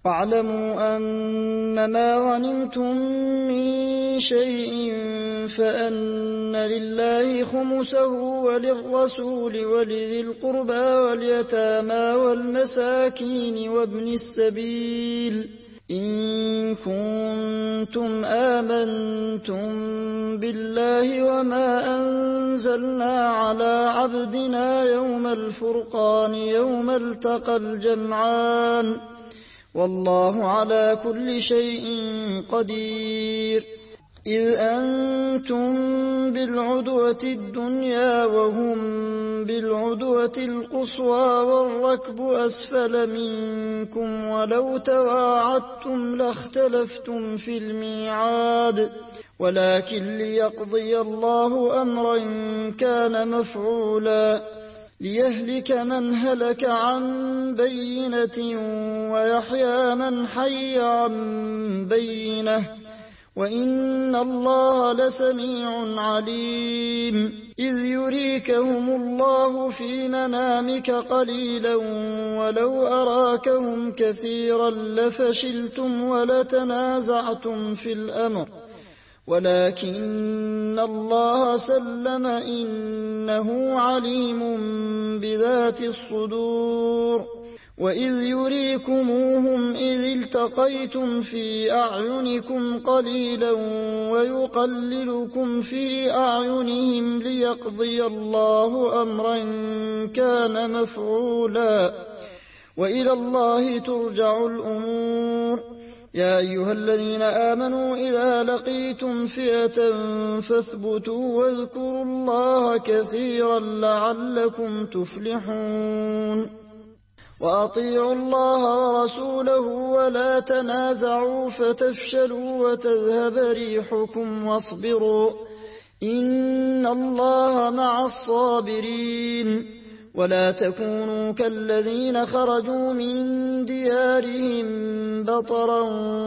واعلموا أنما غنمتم من شيء فأن لله خمسه وللرسول ولذي القربى واليتامى والمساكين وابن السبيل إن كنتم آمنتم بالله وما أنزلنا على عبدنا يوم الفرقان يوم التقى الجمعان والله على كل شيء قدير إذ أنتم بالعدوة الدنيا وهم بالعدوة القصوى والركب أسفل منكم ولو تواعدتم لاختلفتم في الميعاد ولكن ليقضي الله أمرا كان مفعولا ليهلك من هلك عن بينة ويحيى من حي عن بينة وإن الله لسميع عليم إذ يريكهم الله في منامك قليلا ولو أراكهم كثيرا لفشلتم ولتنازعتم في الأمر ولكن الله سلم إنه عليم بذات الصدور وإذ يريكموهم إذ التقيتم في أعينكم قليلا ويقللكم في أعينهم ليقضي الله أمرا كان مفعولا وإلى الله ترجع الأمور يا أيها الذين آمنوا إذا لقيتم فئة فاثبتوا واذكروا الله كثيرا لعلكم تفلحون وأطيعوا الله ورسوله ولا تنازعوا فتفشلوا وتذهب ريحكم واصبروا إن الله مع الصابرين ولا تكونوا كالذين خرجوا من ديارهم بطرا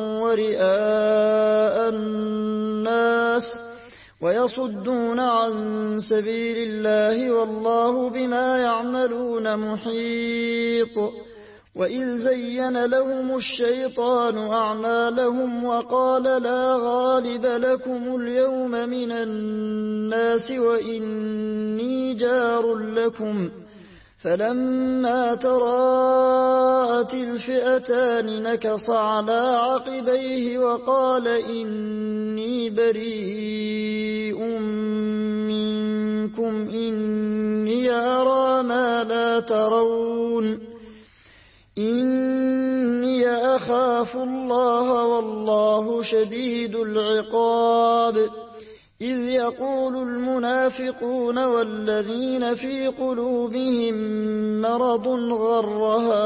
ورئاء الناس ويصدون عن سبيل الله والله بما يعملون محيط وإذ زين لهم الشيطان أعمالهم وقال لا غالب لكم اليوم من الناس وإني جار لكم فلما تراءت الفئتان نكص على عقبيه وقال إني بريء منكم إني أرى ما لا ترون إني أخاف الله والله شديد العقاب إذ يقول المنافقون والذين في قلوبهم مرض غر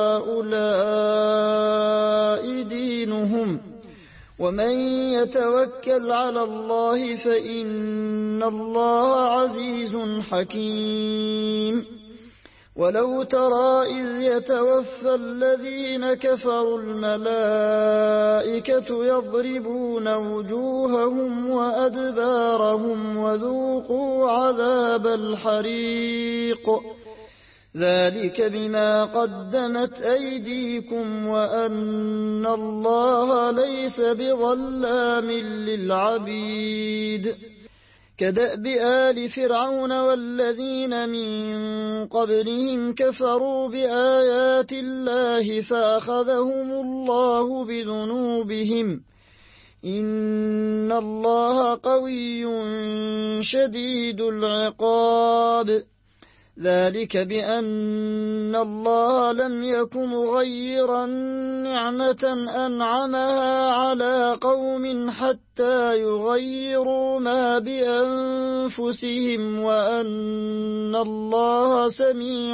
هؤلاء دينهم ومن يتوكل على الله فإن الله عزيز حكيم ولو ترى إذ يتوفى الذين كفروا الملائكة يضربون وجوههم وأدبارهم وذوقوا عذاب الحريق ذلك بما قدمت أيديكم وأن الله ليس بظلام للعبيد كدأب آل فرعون والذين من قبلهم كفروا بآيات الله فأخذهم الله بذنوبهم إن الله قوي شديد العقاب ذلك بأن الله لم يك مغيرا نعمة أنعمها على قوم حتى يغيروا ما بأنفسهم وأن الله سميع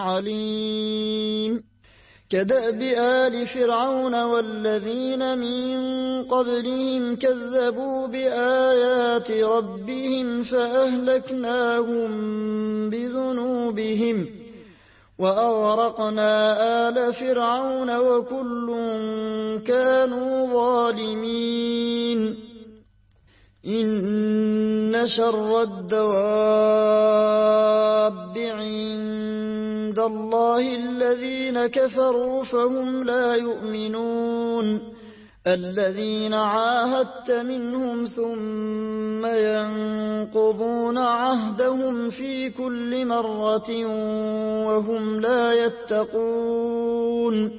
عليم كدأب آل فرعون والذين من قبلهم كذبوا بآيات ربهم فأهلكناهم بذنوبهم وأغرقنا آل فرعون وكل كانوا ظالمين إن شر الدواب عند الله الذين كفروا فهم لا يؤمنون الذين عاهدت منهم ثم ينقضون عهدهم في كل مرة وهم لا يتقون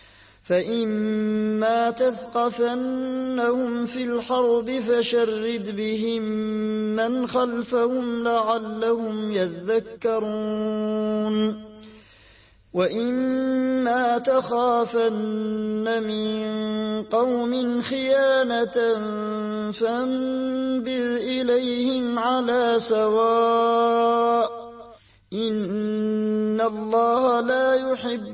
فإما تثقفنهم في الحرب فشرد بهم من خلفهم لعلهم يذكرون وإما تخافن من قوم خيانة فانبذ إليهم على سواء إن الله لا يحب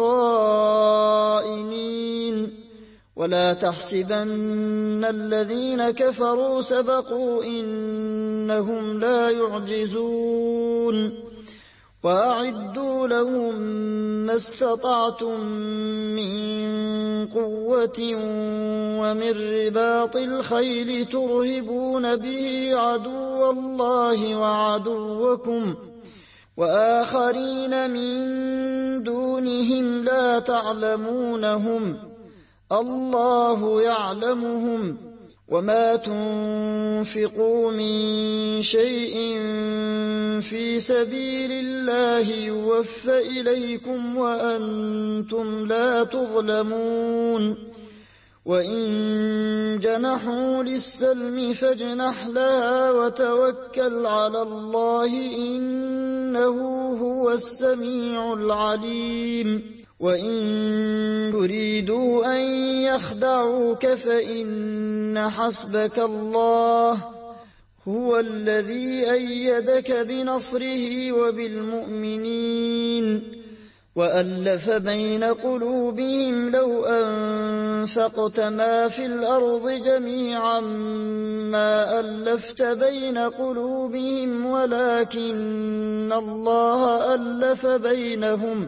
الخائنين ولا تحسبن الذين كفروا سبقوا إنهم لا يعجزون وأعدوا لهم ما استطعتم من قوة ومن رباط الخيل ترهبون به عدو الله وعدوكم وآخرين من دونهم لا تعلمونهم الله يعلمهم وما تنفقوا من شيء في سبيل الله يوفى إليكم وأنتم لا تظلمون وإن جنحوا للسلم فاجنح لها وتوكل على الله إنه هو السميع العليم وإن يريدوا أن يخدعوك فإن حسبك الله هو الذي أيدك بنصره وبالمؤمنين وألف بين قلوبهم لو أنفقت ما في الأرض جميعا ما ألفت بين قلوبهم ولكن الله ألف بينهم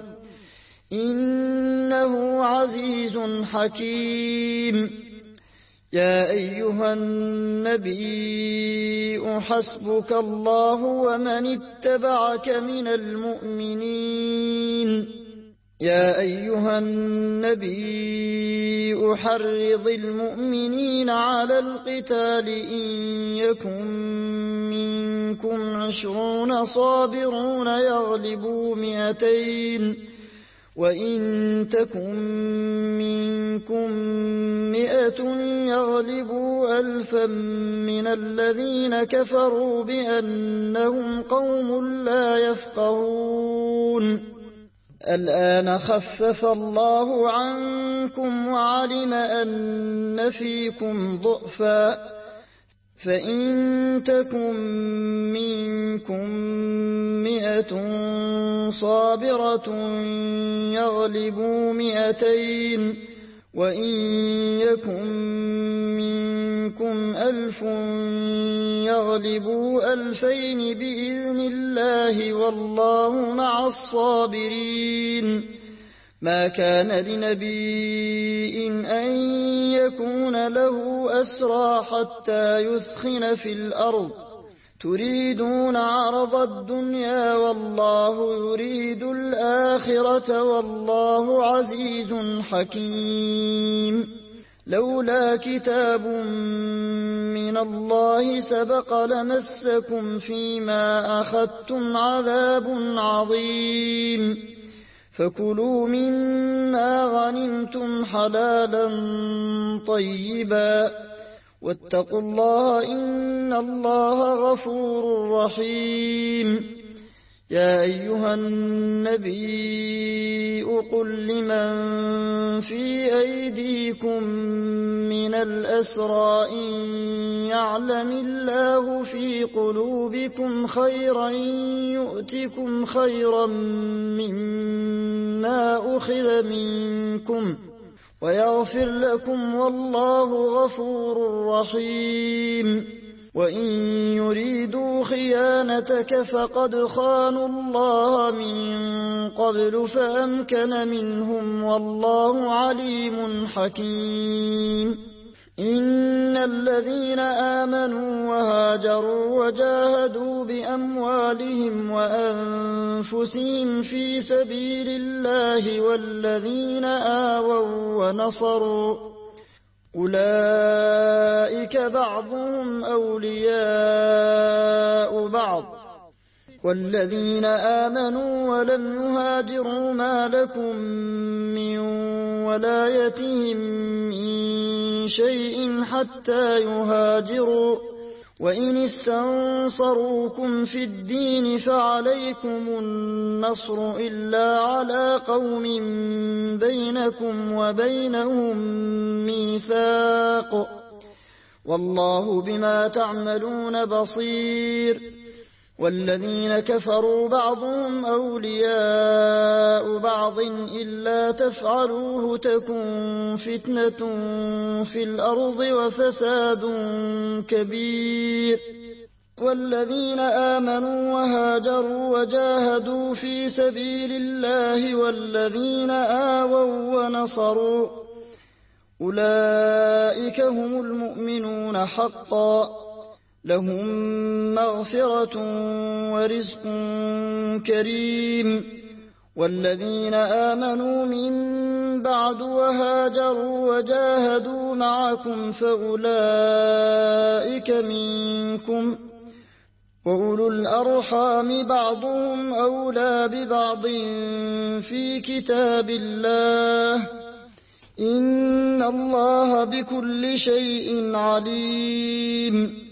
إنه عزيز حكيم يا أيها النبي حسبك الله ومن اتبعك من المؤمنين يا أيها النبي حرض المؤمنين على القتال إن يكن منكم 20 صابرون يغلبوا 200 وإن تكن منكم 100 يغلبوا 1000 من الذين كفروا بأنهم قوم لا يفقهون الآن خفف الله عنكم وعلم أن فيكم ضعفا فإن تكن منكم 100 صابرة يغلبوا 200 وإن يكن منكم 1000 يغلبوا 2000 بإذن الله والله مع الصابرين ما كان لنبي أن يكون له أسرى حتى يثخن في الأرض تريدون عرض الدنيا والله يريد الآخرة والله عزيز حكيم لولا كتاب من الله سبق لمسكم فيما أخذتم عذاب عظيم فكلوا مما غنمتم حلالا طيبا واتقوا الله إن الله غفور رحيم يا أيها النبي قل لمن في أيديكم من الأسرى إن يعلم الله في قلوبكم خيرا يؤتكم خيرا مما أخذ منكم ويغفر لكم والله غفور رحيم وإن يريدوا خيانتك فقد خانوا الله من قبل فأمكن منهم والله عليم حكيم إن الذين آمنوا وهاجروا وجاهدوا بأموالهم وأنفسهم في سبيل الله والذين آووا ونصروا أولئك بعضهم أولياء بعض والذين آمنوا ولم يهاجروا ما لكم من ولايتهم من شيء حتى يهاجروا وإن استنصروكم في الدين فعليكم النصر إلا على قوم بينكم وبينهم ميثاق والله بما تعملون بصير والذين كفروا بعضهم أولياء بعض إلا تفعلوه تكن فتنة في الأرض وفساد كبير والذين آمنوا وهاجروا وجاهدوا في سبيل الله والذين آووا ونصروا أولئك هم المؤمنون حقا لهم مغفرة ورزق كريم والذين آمنوا من بعد وهاجروا وجاهدوا معكم فأولئك منكم وأولو الأرحام بعضهم أولى ببعض في كتاب الله إن الله بكل شيء عليم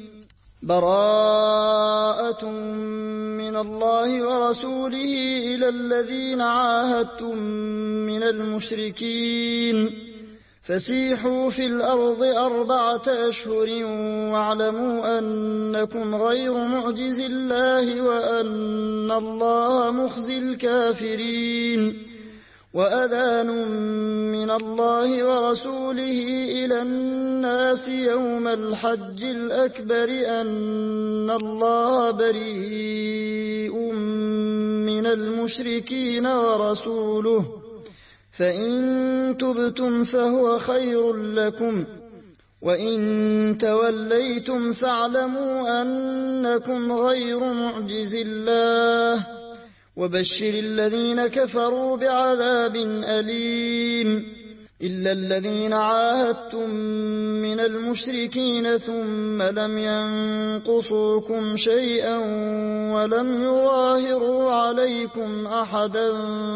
براءة من الله ورسوله إلى الذين عاهدتم من المشركين فسيحوا في الأرض 4 أشهر واعلموا أنكم غير معجز الله وأن الله مخزي الكافرين وأذان من الله ورسوله إلى الناس يوم الحج الأكبر أن الله بريء من المشركين ورسوله فإن تبتم فهو خير لكم وإن توليتم فاعلموا أنكم غير معجز الله وبشر الذين كفروا بعذاب أليم إلا الذين عاهدتم من المشركين ثم لم ينقصوكم شيئا ولم يظاهروا عليكم أحدا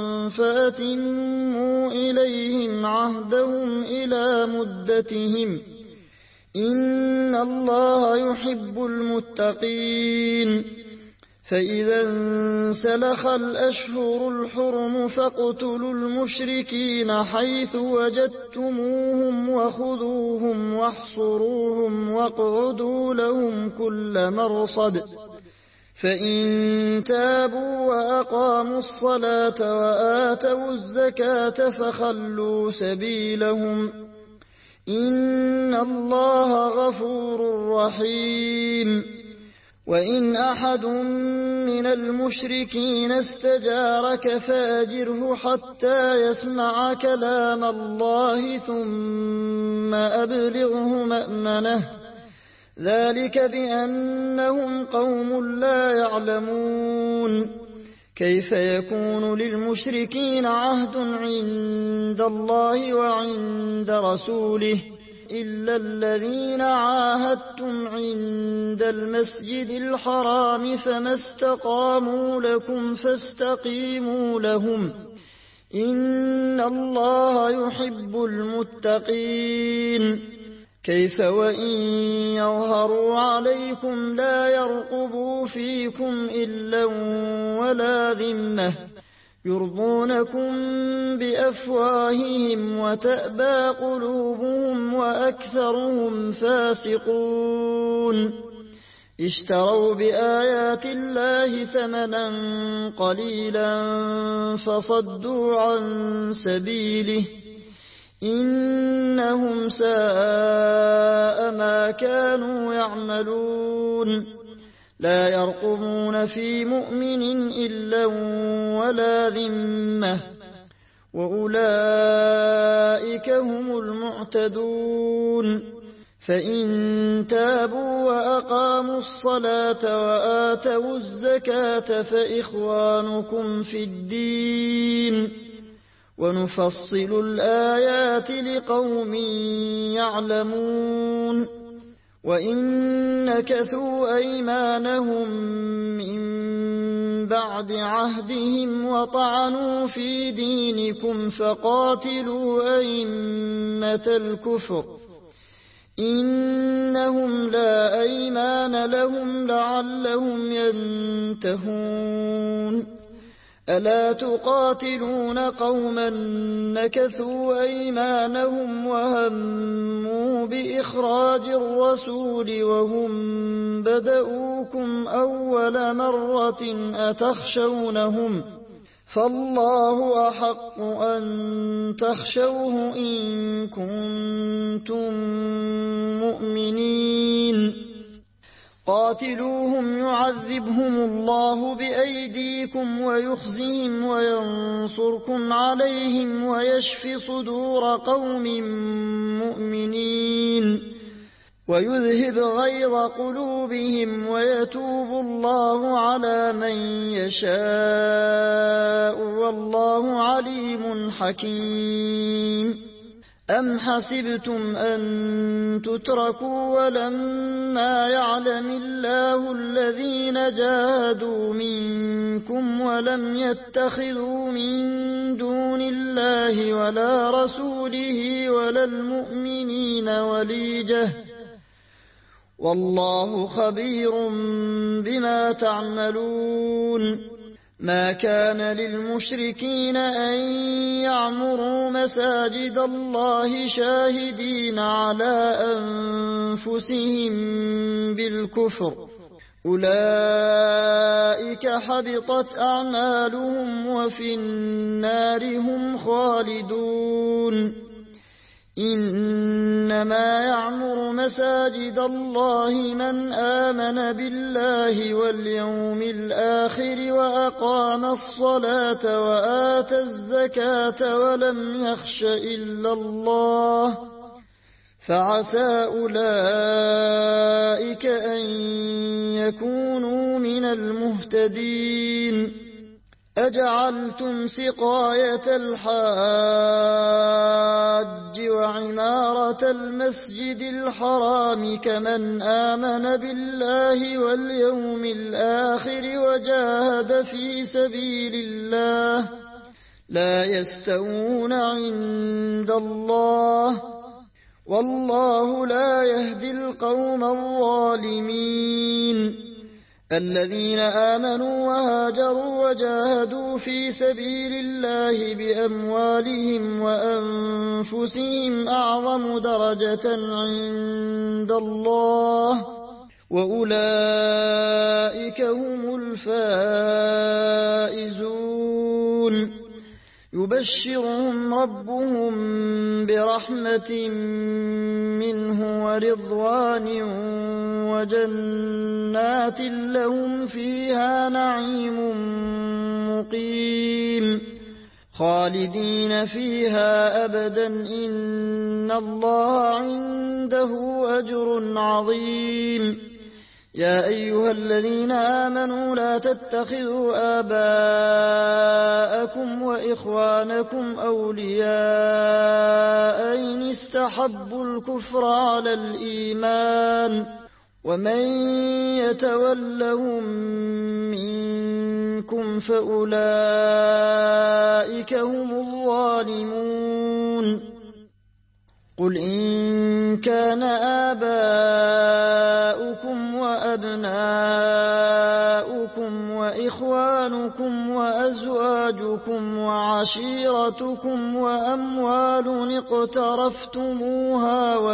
فأتموا إليهم عهدهم إلى مدتهم إن الله يحب المتقين فإذا انسلخ الأشهر الحرم فاقتلوا المشركين حيث وجدتموهم وخذوهم واحصروهم واقعدوا لهم كل مرصد فإن تابوا وأقاموا الصلاة وآتوا الزكاة فخلوا سبيلهم إن الله غفور رحيم وإن أحد من المشركين استجارك فأجره حتى يسمع كلام الله ثم أبلغه مأمنه ذلك بأنهم قوم لا يعلمون كيف يكون للمشركين عهد عند الله وعند رسوله إلا الذين عاهدتم عند المسجد الحرام فما استقاموا لكم فاستقيموا لهم إن الله يحب المتقين كيف وإن يظهروا عليكم لا يرقبوا فيكم إلا ولا ذمة يرضونكم بأفواههم وتأبى قلوبهم وأكثرهم فاسقون اشتروا بآيات الله ثمنا قليلا فصدوا عن سبيله إنهم ساء ما كانوا يعملون لا يرقبون في مؤمن إلا ولا ذمة وأولئك هم المعتدون فإن تابوا وأقاموا الصلاة وآتوا الزكاة فإخوانكم في الدين ونفصل الآيات لقوم يعلمون وإن نكثوا أيمانهم من بعد عهدهم وطعنوا في دينكم فقاتلوا أئمة الكفر إنهم لا أيمان لهم لعلهم ينتهون ألا تقاتلون قوما نكثوا أيمانهم وهموا بإخراج الرسول وهم بدؤوكم أول مرة أتخشونهم فالله أحق أن تخشوه إن كنتم مؤمنين قاتلوهم يعذبهم الله بأيديكم ويخزهم وينصركم عليهم ويشف صدور قوم مؤمنين ويذهب غيظ قلوبهم ويتوب الله على من يشاء والله عليم حكيم أم حسبتم أن تتركوا ولما يعلم الله الذين جاهدوا منكم ولم يتخذوا من دون الله ولا رسوله ولا المؤمنين وليجة والله خبير بما تعملون ما كان للمشركين أن يعمروا مساجد الله شاهدين على أنفسهم بالكفر أولئك حبطت أعمالهم وفي النار هم خالدون إنما يعمر مساجد الله من آمن بالله واليوم الآخر وأقام الصلاة وآتى الزكاة ولم يخش إلا الله فعسى أولئك أن يكونوا من المهتدين أجعلتم سقاية الحاج وعمارة المسجد الحرام كمن آمن بالله واليوم الآخر وجاهد في سبيل الله لا يستوون عند الله والله لا يهدي القوم الظالمين الذين آمنوا وهاجروا وجاهدوا في سبيل الله بأموالهم وأنفسهم أعظم درجة عند الله وأولئك هم الفائزون يبشرهم ربهم برحمة منه ورضوان وجنات لهم فيها نعيم مقيم خالدين فيها أبدا إن الله عنده أجر عظيم يا أيها الذين آمنوا لا تتخذوا آباءكم وإخوانكم أولياء إن استحبوا الكفر على الإيمان ومن يتولهم منكم فأولئك هم الظالمون قل إن كان آباؤكم وأبناؤكم وإخوانكم وأزواجكم وعشيرتكم وأموال اقترفتموها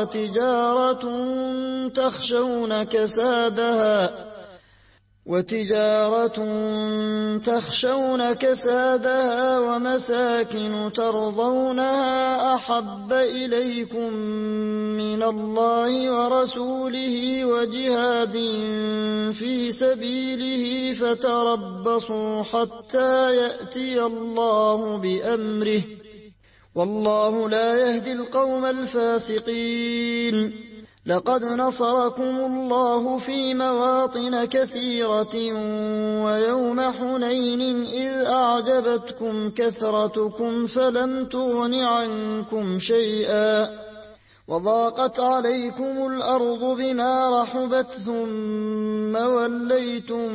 وتجارة تخشون كسادها ومساكن ترضونها أحب إليكم من الله ورسوله وجهاد في سبيله فتربصوا حتى يأتي الله بأمره والله لا يهدي القوم الفاسقين لقد نصركم الله في مواطن كثيرة ويوم حنين إذ أعجبتكم كثرتكم فلم تغن عنكم شيئا وضاقت عليكم الأرض بما رحبت ثم وليتم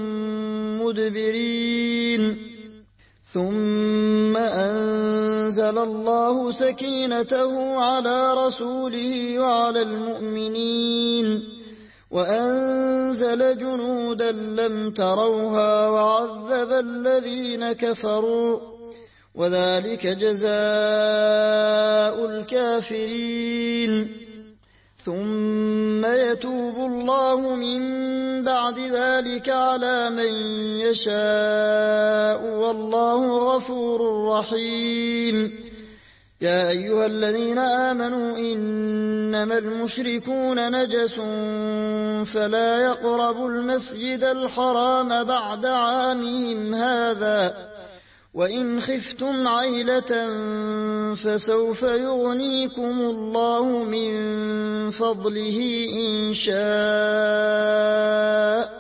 مدبرين ثم أنزل الله سكينته على رسوله وعلى المؤمنين وأنزل جنودا لم تروها وعذب الذين كفروا وذلك جزاء الكافرين ثم يتوب الله من بعد ذلك على من يشاء والله غفور رحيم يا أيها الذين آمنوا إنما المشركون نجس فلا يقربوا المسجد الحرام بعد عامهم هذا وإن خفتم عيلة فسوف يغنيكم الله من فضله إن شاء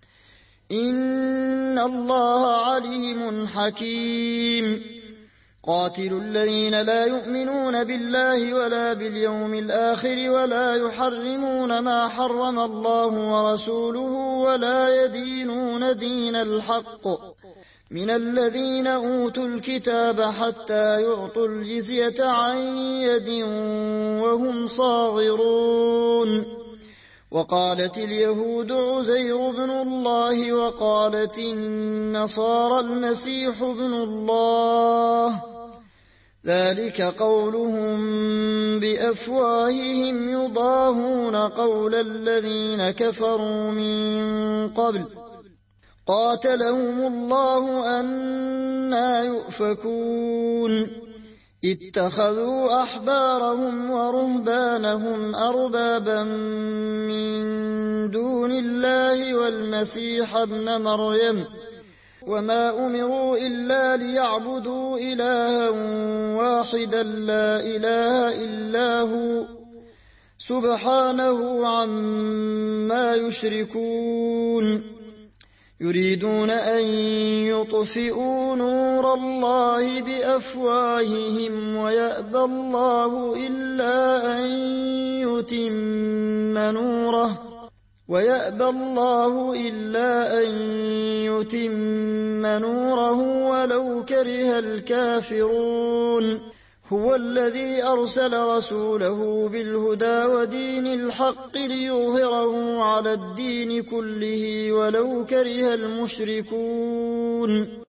إن الله عليم حكيم قاتلوا الذين لا يؤمنون بالله ولا باليوم الآخر ولا يحرمون ما حرم الله ورسوله ولا يدينون دين الحق من الذين أوتوا الكتاب حتى يعطوا الجزية عن يد وهم صاغرون وقالت اليهود عزير بن الله وقالت النصارى المسيح بن الله ذلك قولهم بأفواههم يضاهون قول الذين كفروا من قبل قاتلهم الله أنى يؤفكون اتخذوا أحبارهم ورهبانهم أربابا من دون الله والمسيح ابن مريم وما أمروا إلا ليعبدوا إلها واحدا لا إله إلا هو سبحانه عما يشركون يريدون أن يطفئوا نور الله بأفواههم ويأبى الله إلا أن يتم نوره ولو كره الكافرون هو الذي أرسل رسوله بالهدى ودين الحق ليظهره على الدين كله ولو كره المشركون